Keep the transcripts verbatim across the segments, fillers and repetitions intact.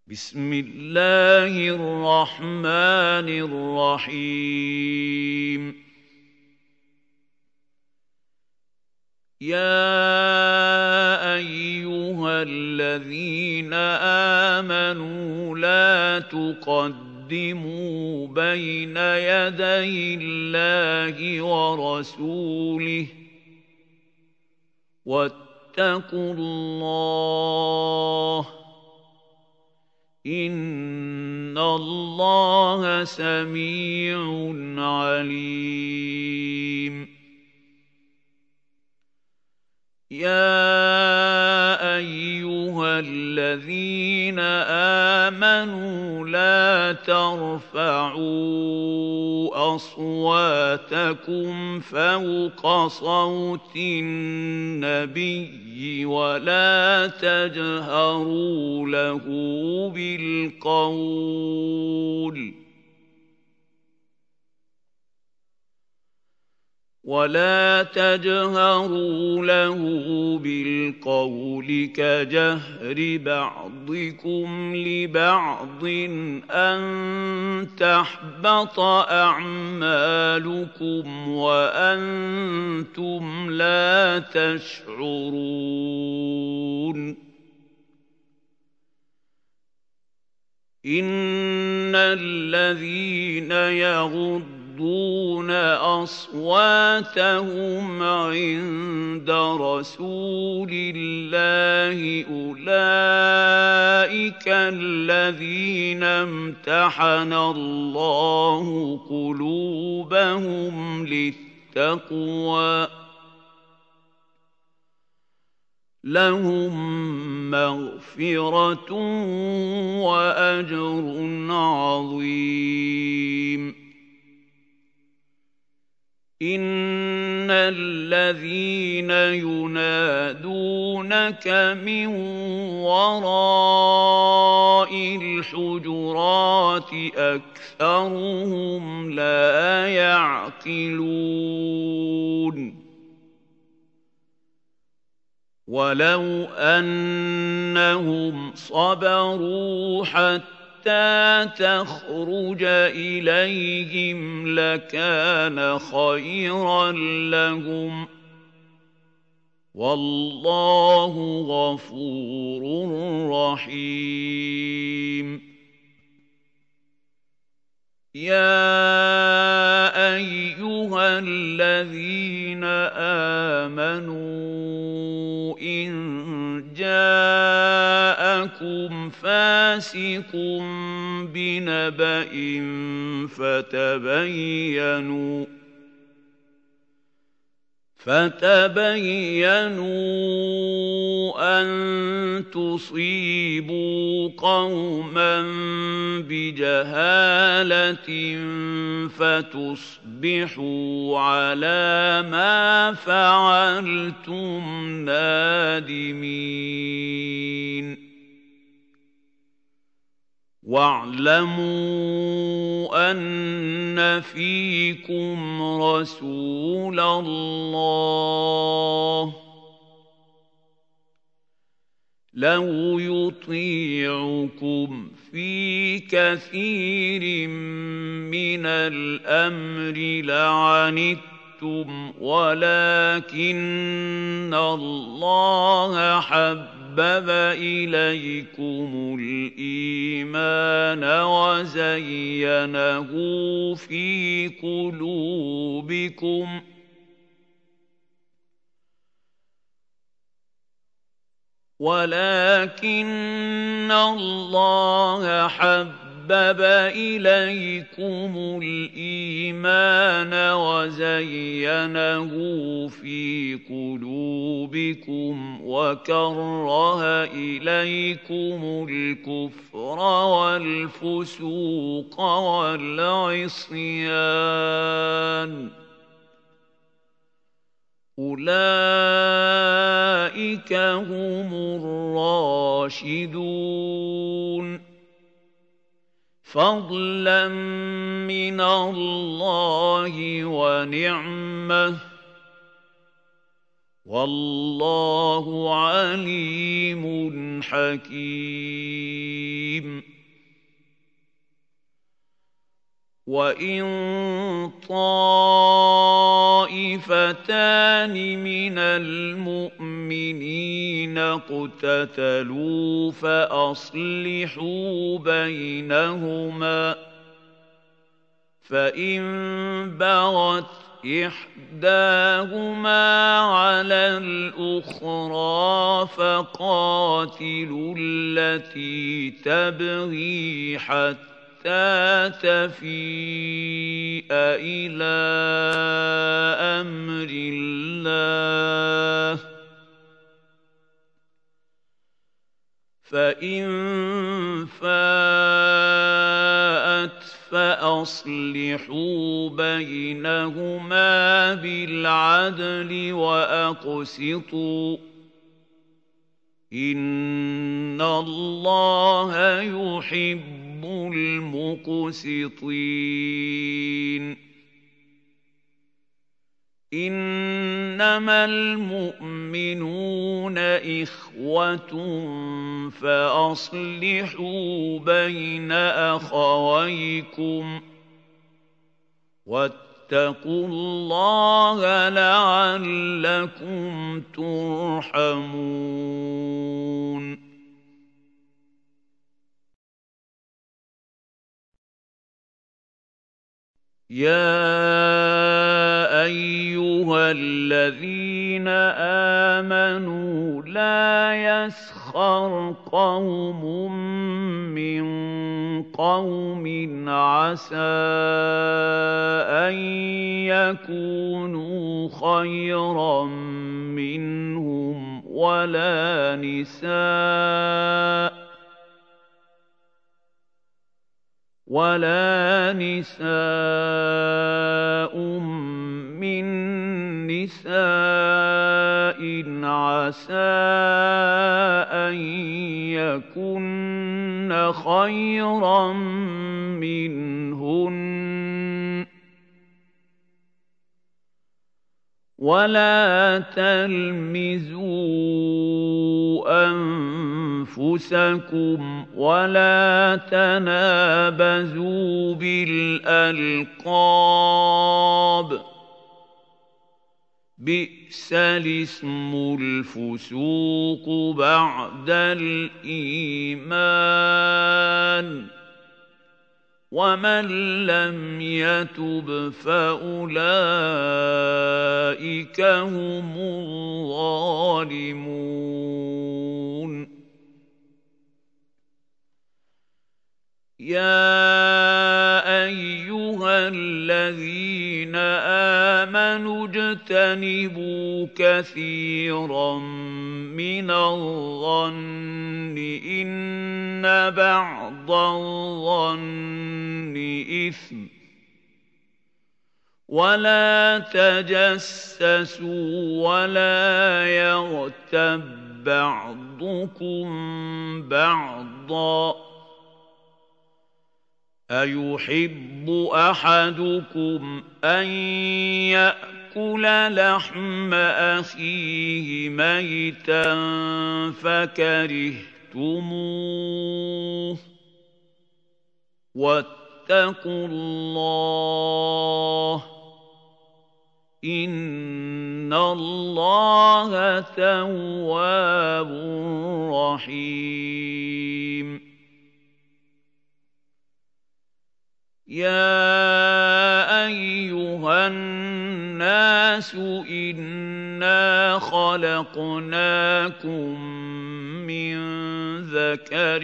بسم الله الرحمن الرحيم يا أيها الذين آمنوا لا تقدموا بين يدي الله ورسوله واتقوا الله إن الله سميع عليم يا أيها الذين آمنوا لا ترفعوا أصواتكم فوق صوت النبي ولا تجهروا له بالقول ولا تجهروا له بالقول كجهر بعضكم لبعض أن تحبط أعمالكم وأنتم لا تشعرون إن الذين يغضون يغضون أصواتهم عند رسول الله أولئك الذين امتحن الله قلوبهم للتقوى لهم مغفرة وأجر عظيم إن الذين ينادونك من وراء الحجرات أكثرهم لا يعقلون ولو أنهم صبروا حتى حتى تخرج إليهم لكان خيرا لهم والله غفور رحيم يا أيها الذين آمنوا إن جاءكم فاسق بنبأ فتبينوا فتبينوا أن تصيبوا قوما بجهالة فتصبحوا على ما فعلتم نادمين واعلموا أن فيكم رسول الله لو يطيعكم في كثير من الأمر لعنتم ولكن الله حبب حبب إليكم الإيمان وزينه في قلوبكم ولكن الله حبب حبب إليكم الإيمان وزينه في قلوبكم وكره إليكم الكفر والفسوق والعصيان أولئك هم الراشدون فضلا من الله ونعمه والله عليم حكيم وَإِن طَائِفَتَانِ مِنَ الْمُؤْمِنِينَ اقْتَتَلُوا فَأَصْلِحُوا بَيْنَهُمَا ۖ فَإِن بَغَتْ إِحْدَاهُمَا عَلَى الْأُخْرَىٰ فَقَاتِلُوا الَّتِي تَبْغِي حَتَّىٰ تَفِيءَ إِلَىٰ أَمْرِ اللَّهِ ۚ فَإِن فَاءَتْ فَأَصْلِحُوا بَيْنَهُمَا بِالْعَدْلِ وَأَقْسِطُوا ۖ إِنَّ اللَّهَ يُحِبُّ الْمُقْسِطِينَ. إِنَّمَا الْمُؤْمِنُونَ إِخْوَةٌ فَأَصْلِحُوا بَيْنَ أَخَوَيْكُمْ ۚ وَاتَّقُوا اللَّهَ لَعَلَّكُمْ تُرْحَمُونَ. يَا أَيُّهَا الَّذِينَ آمَنُوا لَا يَسْخَرْ قَوْمٌ مِّن قَوْمٍ عَسَىٰ أَن يَكُونُوا خَيْرًا مِّنْهُمْ وَلَا نِسَاءٌ وَلَا نِسَاءٌ مِّن نِّسَاءٍ عَسَىٰ أَن يَكُنَّ خَيْرًا مِّنْهُنَّ ۖ وَلَا تَلْمِزُوا أَنفُسَكُمْ وَلَا تَنَابَزُوا بِالْأَلْقَابِ ۖ بِئْسَ الِاسْمُ الْفُسُوقُ بَعْدَ الْإِيمَانِ ۚ وَمَن لَّمْ يَتُبْ فَأُولَٰئِكَ هُمُ الظَّالِمُونَ. يَا أَيُّهَا الَّذِينَ آمَنُوا اجْتَنِبُوا كَثِيرًا مِّنَ الظَّنِّ إِنَّ بَعْضَ الظَّنِّ إِثْمٌ ۖ وَلَا تَجَسَّسُوا وَلَا يَغْتَب بَّعْضُكُم بَعْضًا ۚ أَيُحِبُّ أَحَدُكُمْ أَن يَأْكُلَ لَحْمَ أَخِيهِ مَيْتًا فَكَرِهْتُمُوهُ ۚ وَاتَّقُوا اللَّهَ ۚ إِنَّ اللَّهَ تَوَّابٌ رَّحِيمٌ. يَا أَيُّهَا النَّاسُ إِنَّا خَلَقْنَاكُم مِّن ذَكَرٍ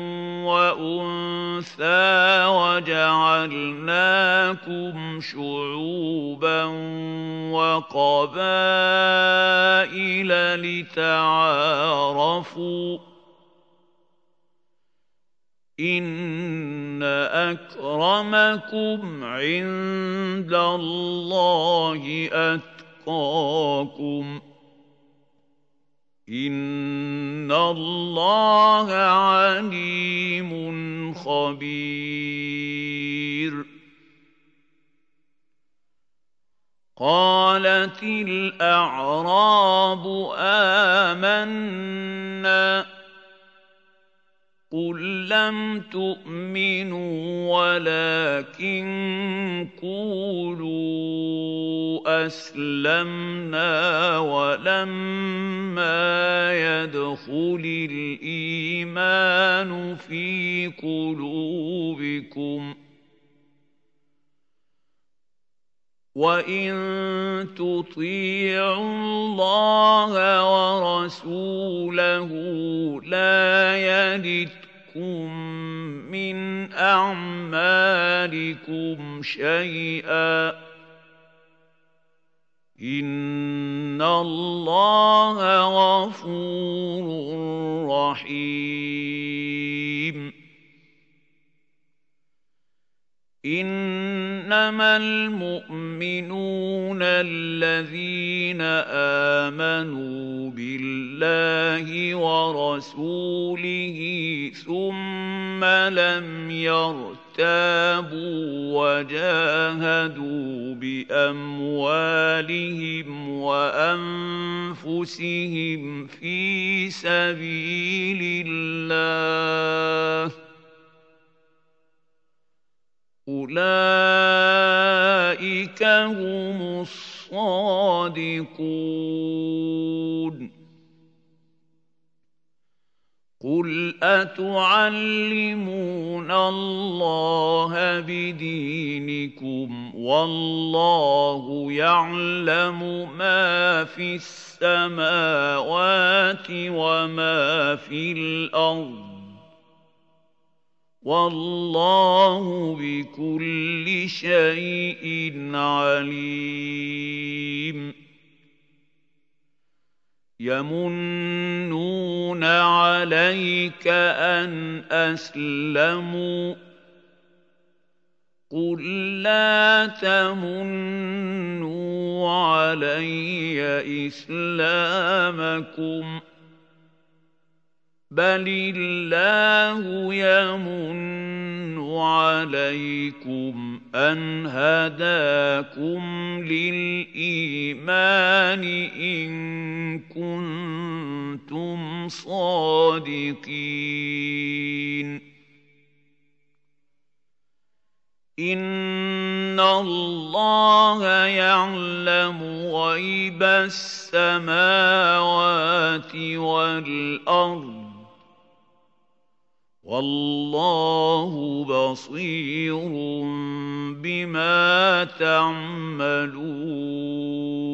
وَأُنثَىٰ وَجَعَلْنَاكُمْ شُعُوبًا وَقَبَائِلَ لِتَعَارَفُوا ۚ إِنَّ أَكْرَمَكُمْ عِندَ اللَّهِ أَتْقَاكُمْ ۚ إِنَّ اللَّهَ عَلِيمٌ خَبِيرٌ. قَالَتِ الْأَعْرَابُ آمَنَّا ۖ قُل لَّمْ تُؤْمِنُوا وَلَٰكِن قُولُوا أَسْلَمْنَا وَلَمَّا يَدْخُلِ الْإِيمَانُ فِي قُلُوبِكُمْ ۖ وَإِن تُطِيعُوا اللَّهَ وَرَسُولَهُ لَا يَلِتْكُم مِّنْ أَعْمَالِكُمْ شَيْئًا ۚ إِنَّ اللَّهَ غَفُورٌ رَّحِيمٌ. إِنَّمَا الْمُؤْمِنُونَ الَّذِينَ آمَنُوا بِاللَّهِ وَرَسُولِهِ ثُمَّ لَمْ يَرْتَابُوا وَجَاهَدُوا بِأَمْوَالِهِمْ وَأَنفُسِهِمْ فِي سَبِيلِ اللَّهِ ۚ أُولَٰئِكَ هُمُ الصَّادِقُونَ. قُلْ أَتُعَلِّمُونَ اللَّهَ بِدِينِكُمْ وَاللَّهُ يَعْلَمُ مَا فِي السَّمَاوَاتِ وَمَا فِي الْأَرْضِ ۚ وَاللَّهُ بِكُلِّ شَيْءٍ عَلِيمٌ. يَمُنُّونَ عَلَيْكَ أَنْ أَسْلَمُوا ۖ قُل لَّا تَمُنُّوا عَلَيَّ إِسْلَامَكُم، بَلِ اللَّهُ يَمُنُّ عَلَيْكُمْ أَنْ هَدَاكُمْ لِلْإِيمَانِ إِن كُنتُمْ صَادِقِينَ. إِنَّ اللَّهَ يَعْلَمُ غَيْبَ السَّمَاوَاتِ وَالْأَرْضِ ۚ وَاللَّهُ بَصِيرٌ بِمَا تَعْمَلُونَ.